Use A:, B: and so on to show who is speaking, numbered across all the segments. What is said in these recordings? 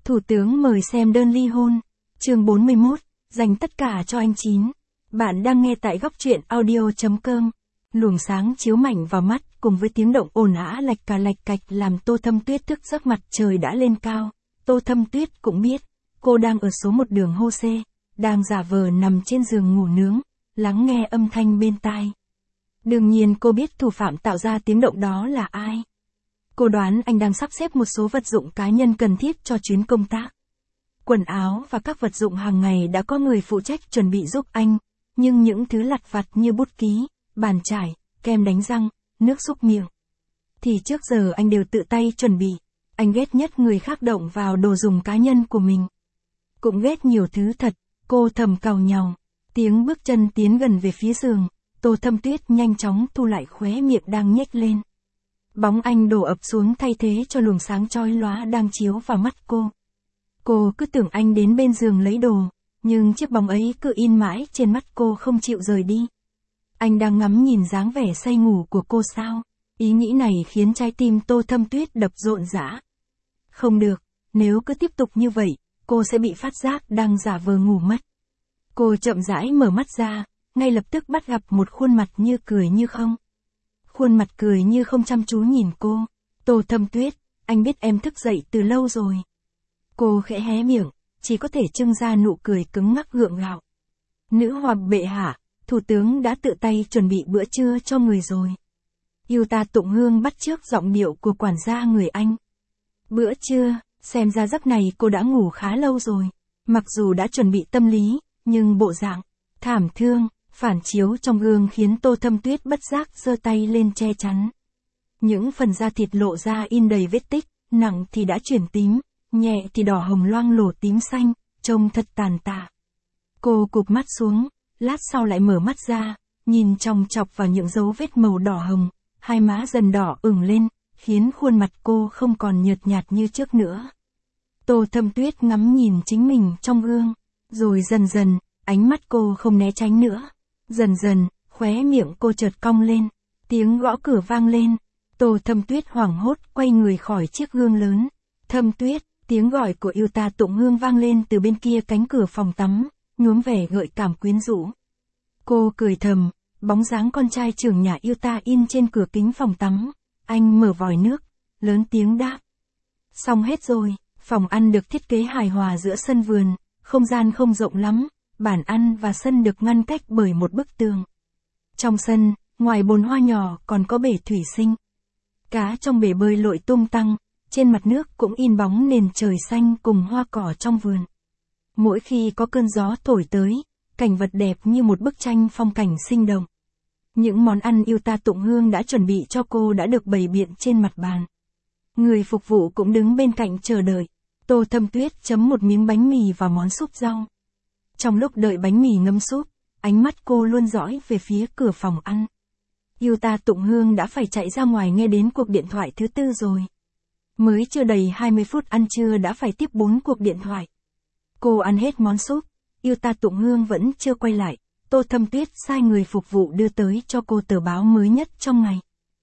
A: Thủ tướng mời xem đơn ly hôn. Chương 41, dành tất cả cho anh Chín. Bạn đang nghe tại góc truyện audio.com. Luồng sáng chiếu mạnh vào mắt cùng với tiếng động ồn ào lạch cạch làm Tô Thâm Tuyết thức giấc. Mặt trời đã lên cao. Tô Thâm Tuyết cũng biết, cô đang ở số 1 đường Hô-xê, đang giả vờ nằm trên giường ngủ nướng, lắng nghe âm thanh bên tai. Đương nhiên cô biết thủ phạm tạo ra tiếng động đó là ai. Cô đoán anh đang sắp xếp một số vật dụng cá nhân cần thiết cho chuyến công tác. Quần áo và các vật dụng hàng ngày đã có người phụ trách chuẩn bị giúp anh, nhưng những thứ lặt vặt như bút ký, bàn chải, kem đánh răng, nước súc miệng thì trước giờ anh đều tự tay chuẩn bị. Anh ghét nhất người khác động vào đồ dùng cá nhân của mình. Cũng ghét nhiều thứ thật, cô thầm càu nhàu. Tiếng bước chân tiến gần về phía giường, Tô Thâm Tuyết nhanh chóng thu lại khóe miệng đang nhếch lên. Bóng anh đổ ập xuống thay thế cho luồng sáng chói lóa đang chiếu vào mắt cô. Cô cứ tưởng anh đến bên giường lấy đồ, nhưng chiếc bóng ấy cứ in mãi trên mắt cô không chịu rời đi. Anh đang ngắm nhìn dáng vẻ say ngủ của cô sao? Ý nghĩ này khiến trái tim Tô Thâm Tuyết đập rộn rã. Không được, nếu cứ tiếp tục như vậy, cô sẽ bị phát giác đang giả vờ ngủ mất. Cô chậm rãi mở mắt ra, ngay lập tức bắt gặp một khuôn mặt như cười như không. Khuôn mặt cười như không chăm chú nhìn cô. Tô Thâm Tuyết, anh biết em thức dậy từ lâu rồi. Cô khẽ hé miệng, chỉ có thể trưng ra nụ cười cứng ngắc gượng gạo. Nữ hoàng bệ hạ, thủ tướng đã tự tay chuẩn bị bữa trưa cho người rồi. Yuta Tụng Hương bắt chước giọng điệu của quản gia người Anh. Bữa trưa, xem ra giấc này cô đã ngủ khá lâu rồi. Mặc dù đã chuẩn bị tâm lý, nhưng bộ dạng thảm thương phản chiếu trong gương khiến Tô Thâm Tuyết bất giác giơ tay lên che chắn. Những phần da thịt lộ ra in đầy vết tích, nặng thì đã chuyển tím, nhẹ thì đỏ hồng loang lổ tím xanh, trông thật tàn tạ. Cô cụp mắt xuống, lát sau lại mở mắt ra, nhìn chòng chọc vào những dấu vết màu đỏ hồng, hai má dần đỏ ửng lên, khiến khuôn mặt cô không còn nhợt nhạt như trước nữa. Tô Thâm Tuyết ngắm nhìn chính mình trong gương, rồi dần dần, ánh mắt cô không né tránh nữa. Dần dần, khóe miệng cô chợt cong lên, tiếng gõ cửa vang lên. Tô Thâm Tuyết hoảng hốt quay người khỏi chiếc gương lớn. Thâm Tuyết, tiếng gọi của Yuta Tụng Hương vang lên từ bên kia cánh cửa phòng tắm, nhuốm vẻ gợi cảm quyến rũ. Cô cười thầm, bóng dáng con trai trưởng nhà Yuta in trên cửa kính phòng tắm. Anh mở vòi nước, lớn tiếng đáp. Xong hết rồi, phòng ăn được thiết kế hài hòa giữa sân vườn, không gian không rộng lắm. Bàn ăn và sân được ngăn cách bởi một bức tường. Trong sân, ngoài bồn hoa nhỏ còn có bể thủy sinh. Cá trong bể bơi lội tung tăng, trên mặt nước cũng in bóng nền trời xanh cùng hoa cỏ trong vườn. Mỗi khi có cơn gió thổi tới, cảnh vật đẹp như một bức tranh phong cảnh sinh động. Những món ăn Yuta Tụng Hương đã chuẩn bị cho cô đã được bày biện trên mặt bàn. Người phục vụ cũng đứng bên cạnh chờ đợi. Tô Thâm Tuyết chấm một miếng bánh mì vào món súp rau. Trong lúc đợi bánh mì ngâm súp, ánh mắt cô luôn dõi về phía cửa phòng ăn. Yuta Tụng Hương đã phải chạy ra ngoài nghe đến cuộc điện thoại thứ 4 rồi. Mới chưa đầy 20 phút ăn trưa đã phải tiếp 4 cuộc điện thoại. Cô ăn hết món súp, Yuta Tụng Hương vẫn chưa quay lại. Tô Thâm Tuyết sai người phục vụ đưa tới cho cô tờ báo mới nhất trong ngày.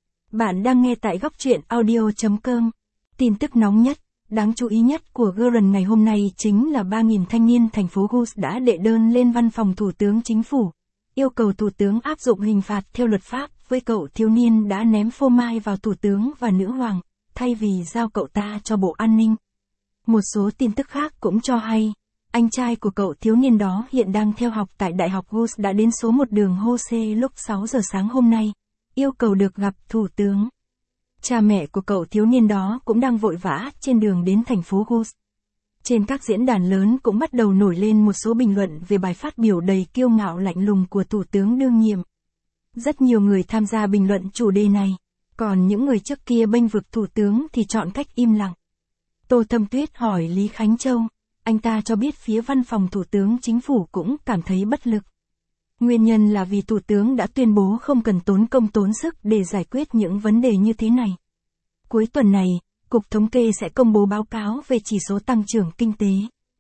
A: Bạn đang nghe tại góc truyện audio.com. Tin tức nóng nhất, đáng chú ý nhất của Guardian ngày hôm nay chính là 3.000 thanh niên thành phố Gus đã đệ đơn lên văn phòng Thủ tướng Chính phủ, yêu cầu Thủ tướng áp dụng hình phạt theo luật pháp với cậu thiếu niên đã ném phô mai vào Thủ tướng và Nữ hoàng, thay vì giao cậu ta cho Bộ An ninh. Một số tin tức khác cũng cho hay, anh trai của cậu thiếu niên đó hiện đang theo học tại Đại học Gus đã đến số 1 đường Hô-xê lúc 6 giờ sáng hôm nay, yêu cầu được gặp Thủ tướng. Cha mẹ của cậu thiếu niên đó cũng đang vội vã trên đường đến thành phố Gus. Trên các diễn đàn lớn cũng bắt đầu nổi lên một số bình luận về bài phát biểu đầy kiêu ngạo lạnh lùng của Thủ tướng đương nhiệm. Rất nhiều người tham gia bình luận chủ đề này, còn những người trước kia bênh vực Thủ tướng thì chọn cách im lặng. Tô Thâm Tuyết hỏi Lý Khánh Châu, anh ta cho biết phía văn phòng Thủ tướng Chính phủ cũng cảm thấy bất lực. Nguyên nhân là vì Thủ tướng đã tuyên bố không cần tốn công tốn sức để giải quyết những vấn đề như thế này. Cuối tuần này, Cục Thống kê sẽ công bố báo cáo về chỉ số tăng trưởng kinh tế.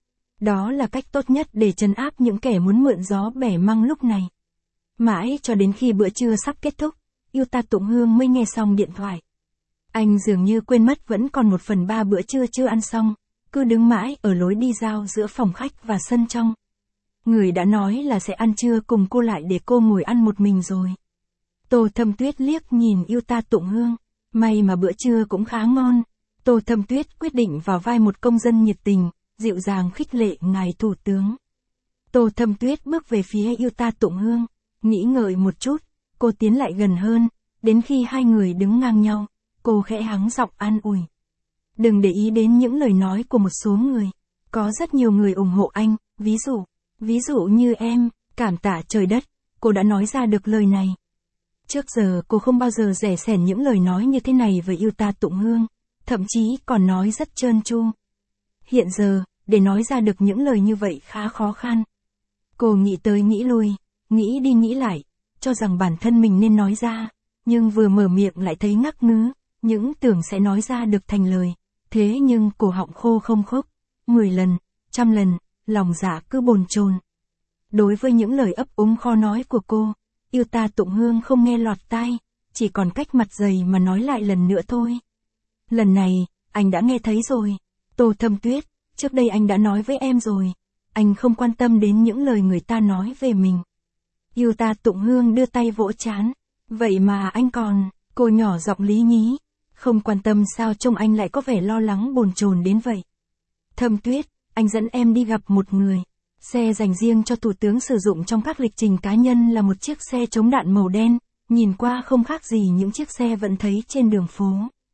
A: Đó là cách tốt nhất để trấn áp những kẻ muốn mượn gió bẻ măng lúc này. Mãi cho đến khi bữa trưa sắp kết thúc, Yuta Tụng Hương mới nghe xong điện thoại. Anh dường như quên mất vẫn còn 1/3 bữa trưa chưa ăn xong. cứ đứng mãi ở lối đi giao giữa phòng khách và sân trong. Người đã nói là sẽ ăn trưa cùng cô lại để cô ngồi ăn một mình rồi. Tô Thâm Tuyết liếc nhìn Yêu Ta Tụng Hương, may mà bữa trưa cũng khá ngon. Tô Thâm Tuyết quyết định vào vai một công dân nhiệt tình, dịu dàng khích lệ ngài thủ tướng. Tô Thâm Tuyết bước về phía Yêu Ta Tụng Hương, nghĩ ngợi một chút, cô tiến lại gần hơn, đến khi hai người đứng ngang nhau, cô khẽ hắng giọng an ủi. Đừng để ý đến những lời nói của một số người, có rất nhiều người ủng hộ anh, ví dụ như em, cảm tạ trời đất, cô đã nói ra được lời này. Trước giờ cô không bao giờ dè sẻn những lời nói như thế này với Yêu Ta Tụng Hương, thậm chí còn nói rất trơn tru. Hiện giờ, để nói ra được những lời như vậy khá khó khăn. Cô nghĩ tới nghĩ lui, nghĩ đi nghĩ lại, cho rằng bản thân mình nên nói ra, nhưng vừa mở miệng lại thấy ngắc ngứ, những tưởng sẽ nói ra được thành lời. Thế nhưng cổ họng khô không khốc, 10 lần, 100 lần, lòng dạ cứ bồn chồn. Đối với những lời ấp úng khó nói của cô, Yêu Ta Tụng Hương không nghe lọt tai, chỉ còn cách mặt dày mà nói lại lần nữa thôi. Lần này, anh đã nghe thấy rồi. Tô Thâm Tuyết, trước đây anh đã nói với em rồi. Anh không quan tâm đến những lời người ta nói về mình. Yêu Ta Tụng Hương đưa tay vỗ trán. Vậy mà anh còn, cô nhỏ giọng lý nhí. Không quan tâm sao trông anh lại có vẻ lo lắng bồn chồn đến vậy. Thâm Tuyết, anh dẫn em đi gặp một người. Xe dành riêng cho thủ tướng sử dụng trong các lịch trình cá nhân là một chiếc xe chống đạn màu đen, nhìn qua không khác gì những chiếc xe vẫn thấy trên đường phố.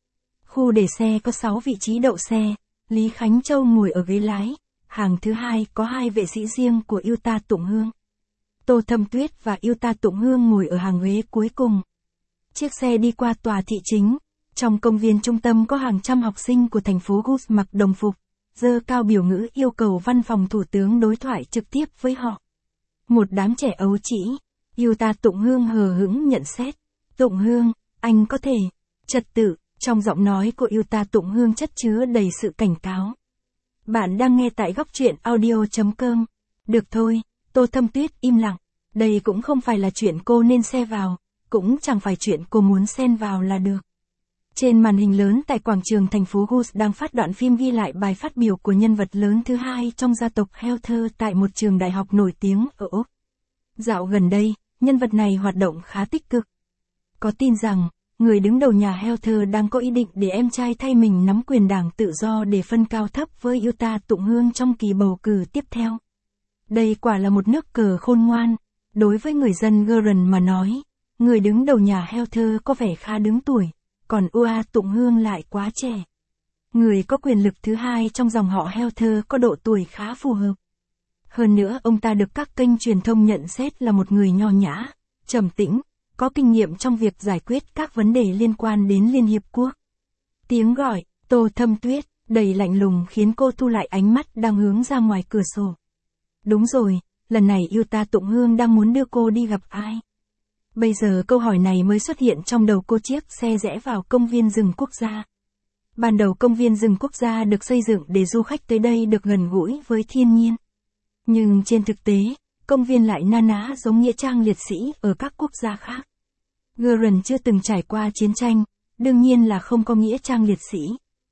A: Khu để xe có 6 vị trí đậu xe, Lý Khánh Châu ngồi ở ghế lái, hàng thứ hai có 2 vệ sĩ riêng của Yêu Ta Tụng Hương. Tô Thâm Tuyết và Yêu Ta Tụng Hương ngồi ở hàng ghế cuối cùng. Chiếc xe đi qua tòa thị chính, trong công viên trung tâm có hàng trăm học sinh của thành phố Gus mặc đồng phục, giơ cao biểu ngữ yêu cầu văn phòng thủ tướng đối thoại trực tiếp với họ. Một đám trẻ ấu trĩ, Yêu Ta Tụng Hương hờ hững nhận xét. Tụng Hương, anh có thể, trật tự, trong giọng nói của Yêu Ta Tụng Hương chất chứa đầy sự cảnh cáo. Bạn đang nghe tại góc truyện audio.com. Được thôi, Tô Thâm Tuyết im lặng, đây cũng không phải là chuyện cô nên xen vào, cũng chẳng phải chuyện cô muốn xen vào là được. Trên màn hình lớn tại quảng trường thành phố Gus đang phát đoạn phim ghi lại bài phát biểu của nhân vật lớn thứ hai trong gia tộc Heather tại một trường đại học nổi tiếng ở Úc. Dạo gần đây, nhân vật này hoạt động khá tích cực. Có tin rằng, người đứng đầu nhà Heather đang có ý định để em trai thay mình nắm quyền đảng tự do để phân cao thấp với Yêu Ta Tụng Hương trong kỳ bầu cử tiếp theo. Đây quả là một nước cờ khôn ngoan. Đối với người dân Gurren mà nói, người đứng đầu nhà Heather có vẻ khá đứng tuổi, còn Yêu Ta Tụng Hương lại quá trẻ. Người có quyền lực thứ hai trong dòng họ Heather có độ tuổi khá phù hợp. Hơn nữa ông ta được các kênh truyền thông nhận xét là một người nho nhã, trầm tĩnh, có kinh nghiệm trong việc giải quyết các vấn đề liên quan đến Liên Hiệp Quốc. Tiếng gọi, Tô Thâm Tuyết, đầy lạnh lùng khiến cô thu lại ánh mắt đang hướng ra ngoài cửa sổ. Đúng rồi, lần này Yêu Ta Tụng Hương đang muốn đưa cô đi gặp ai? Bây giờ câu hỏi này mới xuất hiện trong đầu cô. Chiếc xe rẽ vào công viên rừng quốc gia. Ban đầu công viên rừng quốc gia được xây dựng để du khách tới đây được gần gũi với thiên nhiên. Nhưng trên thực tế, công viên lại na ná giống nghĩa trang liệt sĩ ở các quốc gia khác. Gurren chưa từng trải qua chiến tranh, đương nhiên là không có nghĩa trang liệt sĩ.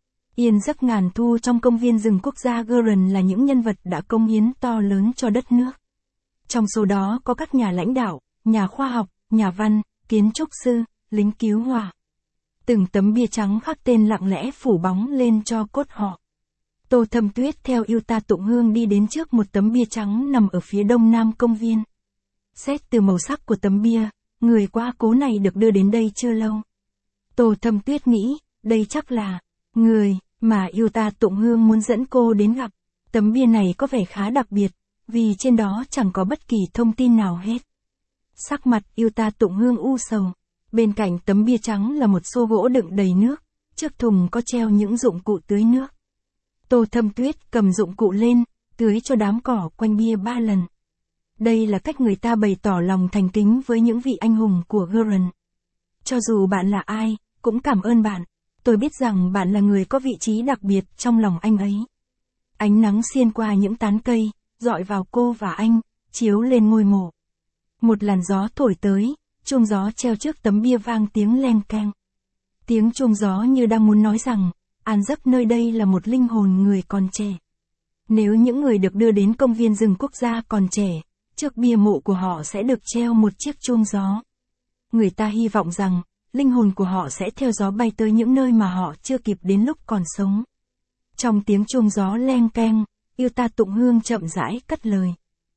A: Yên giấc ngàn thu trong công viên rừng quốc gia Gurren là những nhân vật đã cống hiến to lớn cho đất nước. Trong số đó có các nhà lãnh đạo, nhà khoa học, nhà văn, kiến trúc sư, lính cứu hỏa. Từng tấm bia trắng khắc tên lặng lẽ phủ bóng lên cho cốt họ. Tô Thâm Tuyết theo Yêu Ta Tụng Hương đi đến trước một tấm bia trắng nằm ở phía đông nam công viên. Xét từ màu sắc của tấm bia, người quá cố này được đưa đến đây chưa lâu. Tô Thâm Tuyết nghĩ, đây chắc là người mà Yêu Ta Tụng Hương muốn dẫn cô đến gặp. Tấm bia này có vẻ khá đặc biệt, vì trên đó chẳng có bất kỳ thông tin nào hết. Sắc mặt Yêu Ta Tụng Hương u sầu. Bên cạnh tấm bia trắng là một xô gỗ đựng đầy nước, trước thùng có treo những dụng cụ tưới nước. Tô Thâm Tuyết cầm dụng cụ lên, tưới cho đám cỏ quanh bia 3 lần. Đây là cách người ta bày tỏ lòng thành kính với những vị anh hùng của Gurren. Cho dù bạn là ai, cũng cảm ơn bạn. Tôi biết rằng bạn là người có vị trí đặc biệt trong lòng anh ấy. Ánh nắng xiên qua những tán cây, dọi vào cô và anh, chiếu lên ngôi mộ. Một làn gió thổi tới, chuông gió treo trước tấm bia vang tiếng leng keng. Tiếng chuông gió như đang muốn nói rằng, an giấc nơi đây là một linh hồn người còn trẻ. Nếu những người được đưa đến công viên rừng quốc gia còn trẻ, trước bia mộ của họ sẽ được treo một chiếc chuông gió. Người ta hy vọng rằng, linh hồn của họ sẽ theo gió bay tới những nơi mà họ chưa kịp đến lúc còn sống. Trong tiếng chuông gió leng keng, Yuta Tụng Hương chậm rãi cất lời.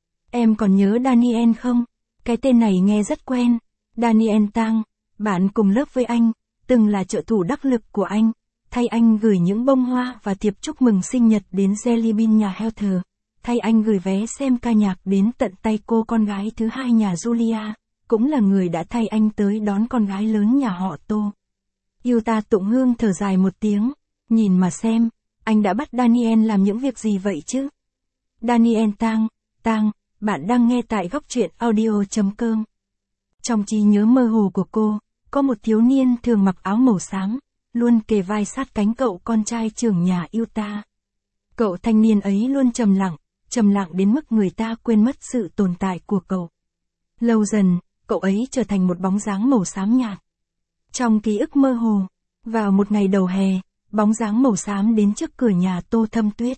A: Em còn nhớ Daniel không? Cái tên này nghe rất quen. Daniel Tang, bạn cùng lớp với anh, từng là trợ thủ đắc lực của anh. Thay anh gửi những bông hoa và thiệp chúc mừng sinh nhật đến Jelly Bean nhà Heather. Thay anh gửi vé xem ca nhạc đến tận tay cô con gái thứ hai nhà Julia, cũng là người đã thay anh tới đón con gái lớn nhà họ Tô. Yuta Tụng Hương thở dài một tiếng, nhìn mà xem, anh đã bắt Daniel làm những việc gì vậy chứ? Daniel Tang, bạn đang nghe tại góc truyện audio.com. Trong trí nhớ mơ hồ của cô, có một thiếu niên thường mặc áo màu xám, luôn kề vai sát cánh cậu con trai trưởng nhà Yuta. Cậu thanh niên ấy luôn trầm lặng đến mức người ta quên mất sự tồn tại của cậu. Lâu dần, cậu ấy trở thành một bóng dáng màu xám nhạt. Trong ký ức mơ hồ, vào một ngày đầu hè, bóng dáng màu xám đến trước cửa nhà Tô Thâm Tuyết.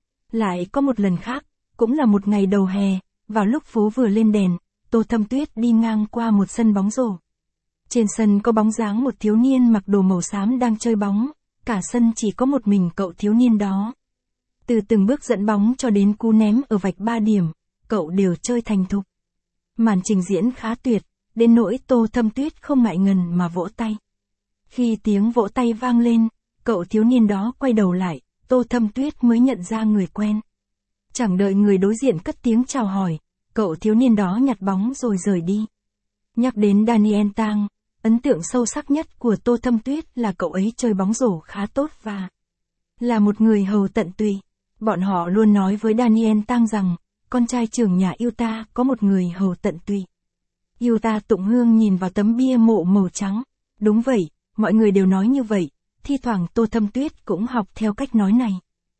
A: Lại có một lần khác, cũng là một ngày đầu hè, vào lúc phố vừa lên đèn, Tô Thâm Tuyết đi ngang qua một sân bóng rổ. Trên sân có bóng dáng một thiếu niên mặc đồ màu xám đang chơi bóng, cả sân chỉ có một mình cậu thiếu niên đó. Từ từng bước dẫn bóng cho đến cú ném ở vạch 3 điểm, cậu đều chơi thành thục. Màn trình diễn khá tuyệt, đến nỗi Tô Thâm Tuyết không ngại ngần mà vỗ tay. Khi tiếng vỗ tay vang lên, cậu thiếu niên đó quay đầu lại, Tô Thâm Tuyết mới nhận ra người quen. Chẳng đợi người đối diện cất tiếng chào hỏi, cậu thiếu niên đó nhặt bóng rồi rời đi. Nhắc đến Daniel Tang, ấn tượng sâu sắc nhất của Tô Thâm Tuyết là cậu ấy chơi bóng rổ khá tốt và là một người hầu tận tụy. Bọn họ luôn nói với Daniel Tang rằng, con trai trưởng nhà Yuta có một người hầu tận tụy. Yuta Tụng Hương nhìn vào tấm bia mộ màu trắng. Đúng vậy, mọi người đều nói như vậy, thi thoảng Tô Thâm Tuyết cũng học theo cách nói này.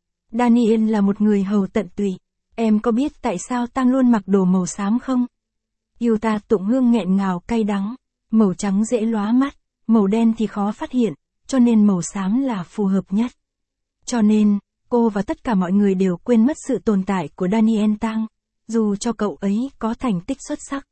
A: Daniel là một người hầu tận tụy. Em có biết tại sao Tang luôn mặc đồ màu xám không? Yuta Tụng Hương nghẹn ngào cay đắng. Màu trắng dễ lóa mắt, màu đen thì khó phát hiện, cho nên màu xám là phù hợp nhất. Cho nên, cô và tất cả mọi người đều quên mất sự tồn tại của Daniel Tang, dù cho cậu ấy có thành tích xuất sắc.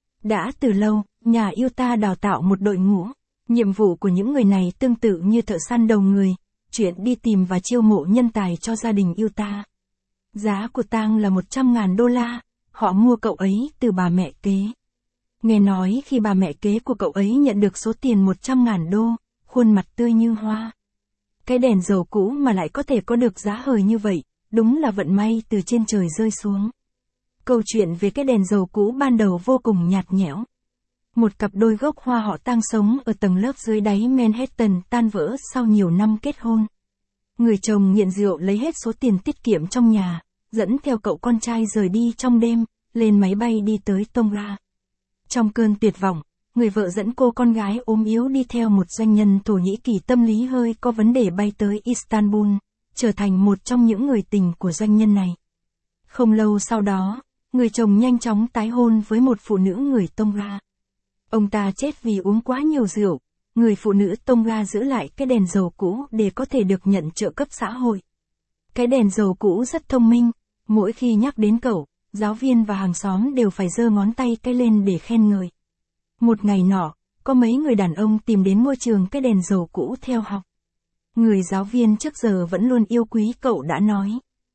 A: Đã từ lâu, nhà Yuta đào tạo một đội ngũ. Nhiệm vụ của những người này tương tự như thợ săn đầu người, chuyện đi tìm và chiêu mộ nhân tài cho gia đình Yuta. Giá của Tang là 100.000 đô la, họ mua cậu ấy từ bà mẹ kế. Nghe nói khi bà mẹ kế của cậu ấy nhận được số tiền 100.000 đô, khuôn mặt tươi như hoa. Cái đèn dầu cũ mà lại có thể có được giá hời như vậy, đúng là vận may từ trên trời rơi xuống. Câu chuyện về cái đèn dầu cũ ban đầu vô cùng nhạt nhẽo. Một cặp đôi gốc Hoa họ Tang sống ở tầng lớp dưới đáy Manhattan tan vỡ sau nhiều năm kết hôn. Người chồng nghiện rượu lấy hết số tiền tiết kiệm trong nhà, dẫn theo cậu con trai rời đi trong đêm, lên máy bay đi tới Tonga. Trong cơn tuyệt vọng, người vợ dẫn cô con gái ốm yếu đi theo một doanh nhân Thổ Nhĩ Kỳ tâm lý hơi có vấn đề bay tới Istanbul, trở thành một trong những người tình của doanh nhân này. Không lâu sau đó, người chồng nhanh chóng tái hôn với một phụ nữ người Tonga. Ông ta chết vì uống quá nhiều rượu, người phụ nữ Tonga giữ lại cái đèn dầu cũ để có thể được nhận trợ cấp xã hội. Cái đèn dầu cũ rất thông minh, mỗi khi nhắc đến cậu, giáo viên và hàng xóm đều phải giơ ngón tay cái lên để khen ngợi. Một ngày nọ, có mấy người đàn ông tìm đến ngôi trường cái đèn dầu cũ theo học. Người giáo viên trước giờ vẫn luôn yêu quý cậu đã nói.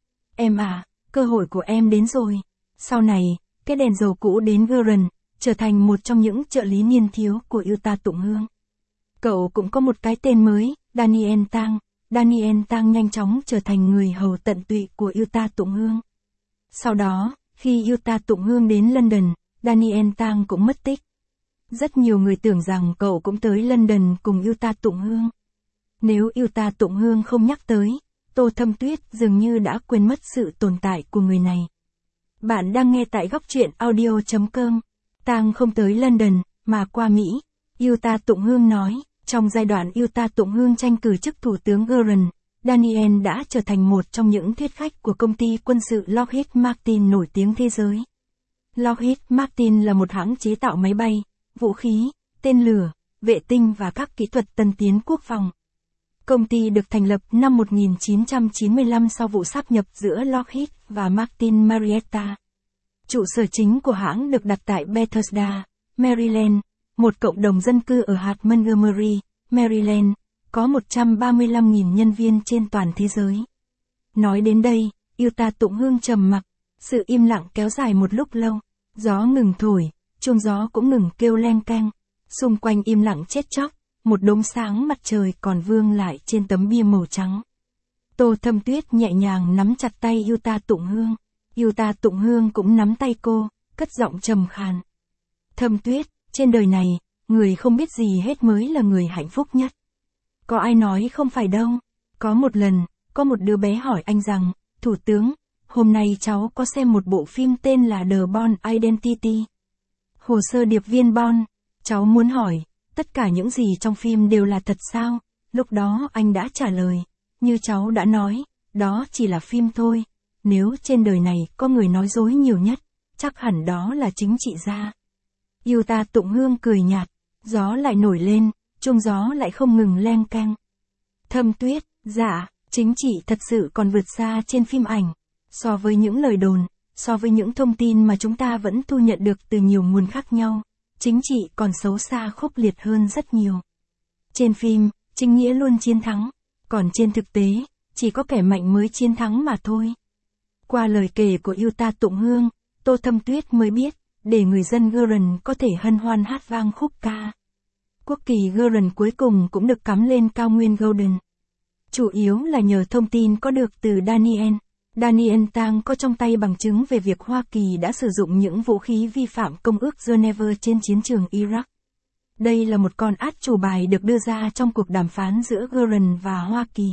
A: Em à, cơ hội của em đến rồi. Sau này, cái đèn dầu cũ đến Guren, trở thành một trong những trợ lý niên thiếu của Yuta Tụng Hương. Cậu cũng có một cái tên mới, Daniel Tang. Daniel Tang nhanh chóng trở thành người hầu tận tụy của Yuta Tụng Hương. Sau đó, khi Yuta Tụng Hương đến London, Daniel Tang cũng mất tích. Rất nhiều người tưởng rằng cậu cũng tới London cùng Yuta Tụng Hương. Nếu Yuta Tụng Hương không nhắc tới, Tô Thâm Tuyết dường như đã quên mất sự tồn tại của người này. Bạn đang nghe tại góc truyện audio.com. Tang không tới London, mà qua Mỹ. Yuta Tụng Hương nói, trong giai đoạn Yuta Tụng Hương tranh cử chức thủ tướng Guren, Daniel đã trở thành một trong những thuyết khách của công ty quân sự Lockheed Martin nổi tiếng thế giới. Lockheed Martin là một hãng chế tạo máy bay, vũ khí, tên lửa, vệ tinh và các kỹ thuật tân tiến quốc phòng. Công ty được thành lập năm 1995 sau vụ sáp nhập giữa Lockheed và Martin Marietta. Trụ sở chính của hãng được đặt tại Bethesda, Maryland, một cộng đồng dân cư ở hạt Montgomery, Maryland, có 135.000 nhân viên trên toàn thế giới. Nói đến đây, Yuta Tụng Hương trầm mặc, sự im lặng kéo dài một lúc lâu, gió ngừng thổi, chuông gió cũng ngừng kêu leng keng, xung quanh im lặng chết chóc, một đốm sáng mặt trời còn vương lại trên tấm bia màu trắng. Tô Thâm Tuyết nhẹ nhàng nắm chặt tay Yuta Tụng Hương, Yuta Tụng Hương cũng nắm tay cô, cất giọng trầm khàn. Thâm Tuyết, trên đời này, người không biết gì hết mới là người hạnh phúc nhất. Có ai nói không phải đâu. Có một lần, có một đứa bé hỏi anh rằng, Thủ tướng, hôm nay cháu có xem một bộ phim tên là The Bourne Identity. Hồ sơ điệp viên Bourne, cháu muốn hỏi, tất cả những gì trong phim đều là thật sao? Lúc đó anh đã trả lời, như cháu đã nói, đó chỉ là phim thôi. Nếu trên đời này có người nói dối nhiều nhất, chắc hẳn đó là chính trị gia. Yuta Tụng Hương cười nhạt, gió lại nổi lên, chuông gió lại không ngừng leng keng. Thâm Tuyết, dạ, chính trị thật sự còn vượt xa trên phim ảnh. So với những lời đồn, so với những thông tin mà chúng ta vẫn thu nhận được từ nhiều nguồn khác nhau, chính trị còn xấu xa khốc liệt hơn rất nhiều. Trên phim, chính nghĩa luôn chiến thắng, còn trên thực tế, chỉ có kẻ mạnh mới chiến thắng mà thôi. Qua lời kể của Yuta Tụng Hương, Tô Thâm Tuyết mới biết, để người dân Gurren có thể hân hoan hát vang khúc ca. Quốc kỳ Gurren cuối cùng cũng được cắm lên cao nguyên Golden. Chủ yếu là nhờ thông tin có được từ Daniel. Daniel Tang có trong tay bằng chứng về việc Hoa Kỳ đã sử dụng những vũ khí vi phạm Công ước Geneva trên chiến trường Iraq. Đây là một con át chủ bài được đưa ra trong cuộc đàm phán giữa Gurren và Hoa Kỳ.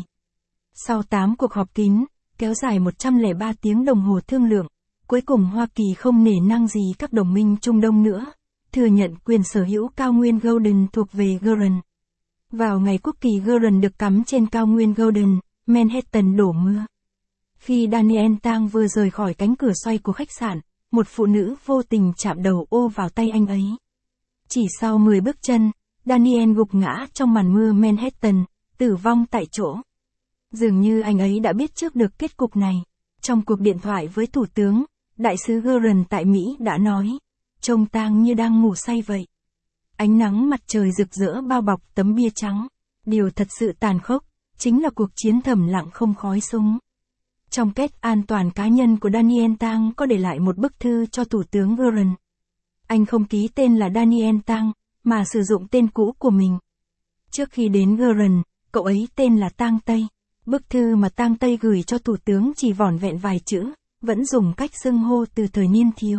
A: Sau 8 cuộc họp kín, kéo dài 103 tiếng đồng hồ thương lượng, cuối cùng Hoa Kỳ không nể nang gì các đồng minh Trung Đông nữa, thừa nhận quyền sở hữu cao nguyên Golden thuộc về Gurren. Vào ngày quốc kỳ Gurren được cắm trên cao nguyên Golden, Manhattan đổ mưa. Khi Daniel Tang vừa rời khỏi cánh cửa xoay của khách sạn, một phụ nữ vô tình chạm đầu ô vào tay anh ấy. Chỉ sau 10 bước chân, Daniel gục ngã trong màn mưa Manhattan, tử vong tại chỗ. Dường như anh ấy đã biết trước được kết cục này. Trong cuộc điện thoại với Thủ tướng, Đại sứ Gurren tại Mỹ đã nói, trông Tang như đang ngủ say vậy. Ánh nắng mặt trời rực rỡ bao bọc tấm bia trắng. Điều thật sự tàn khốc, chính là cuộc chiến thầm lặng không khói súng. Trong kết an toàn cá nhân của Daniel Tang có để lại một bức thư cho Thủ tướng Gurren. Anh không ký tên là Daniel Tang, mà sử dụng tên cũ của mình. Trước khi đến Gurren, cậu ấy tên là Tang Tây. Bức thư mà Tang Tây gửi cho Thủ tướng chỉ vỏn vẹn vài chữ, vẫn dùng cách xưng hô từ thời niên thiếu.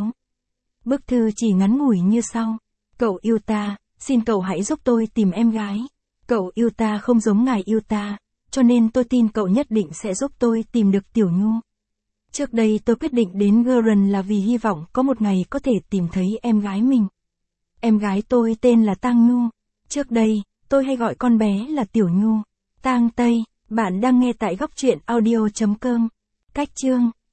A: Bức thư chỉ ngắn ngủi như sau. Cậu Yuta, xin cậu hãy giúp tôi tìm em gái. Cậu Yuta không giống ngài Yuta, cho nên tôi tin cậu nhất định sẽ giúp tôi tìm được Tiểu Nhu. Trước đây tôi quyết định đến Gurren là vì hy vọng có một ngày có thể tìm thấy em gái mình. Em gái tôi tên là Tang Nhu. Trước đây, tôi hay gọi con bé là Tiểu Nhu. Tang Tây, bạn đang nghe tại góc truyện audio.com. Cách chương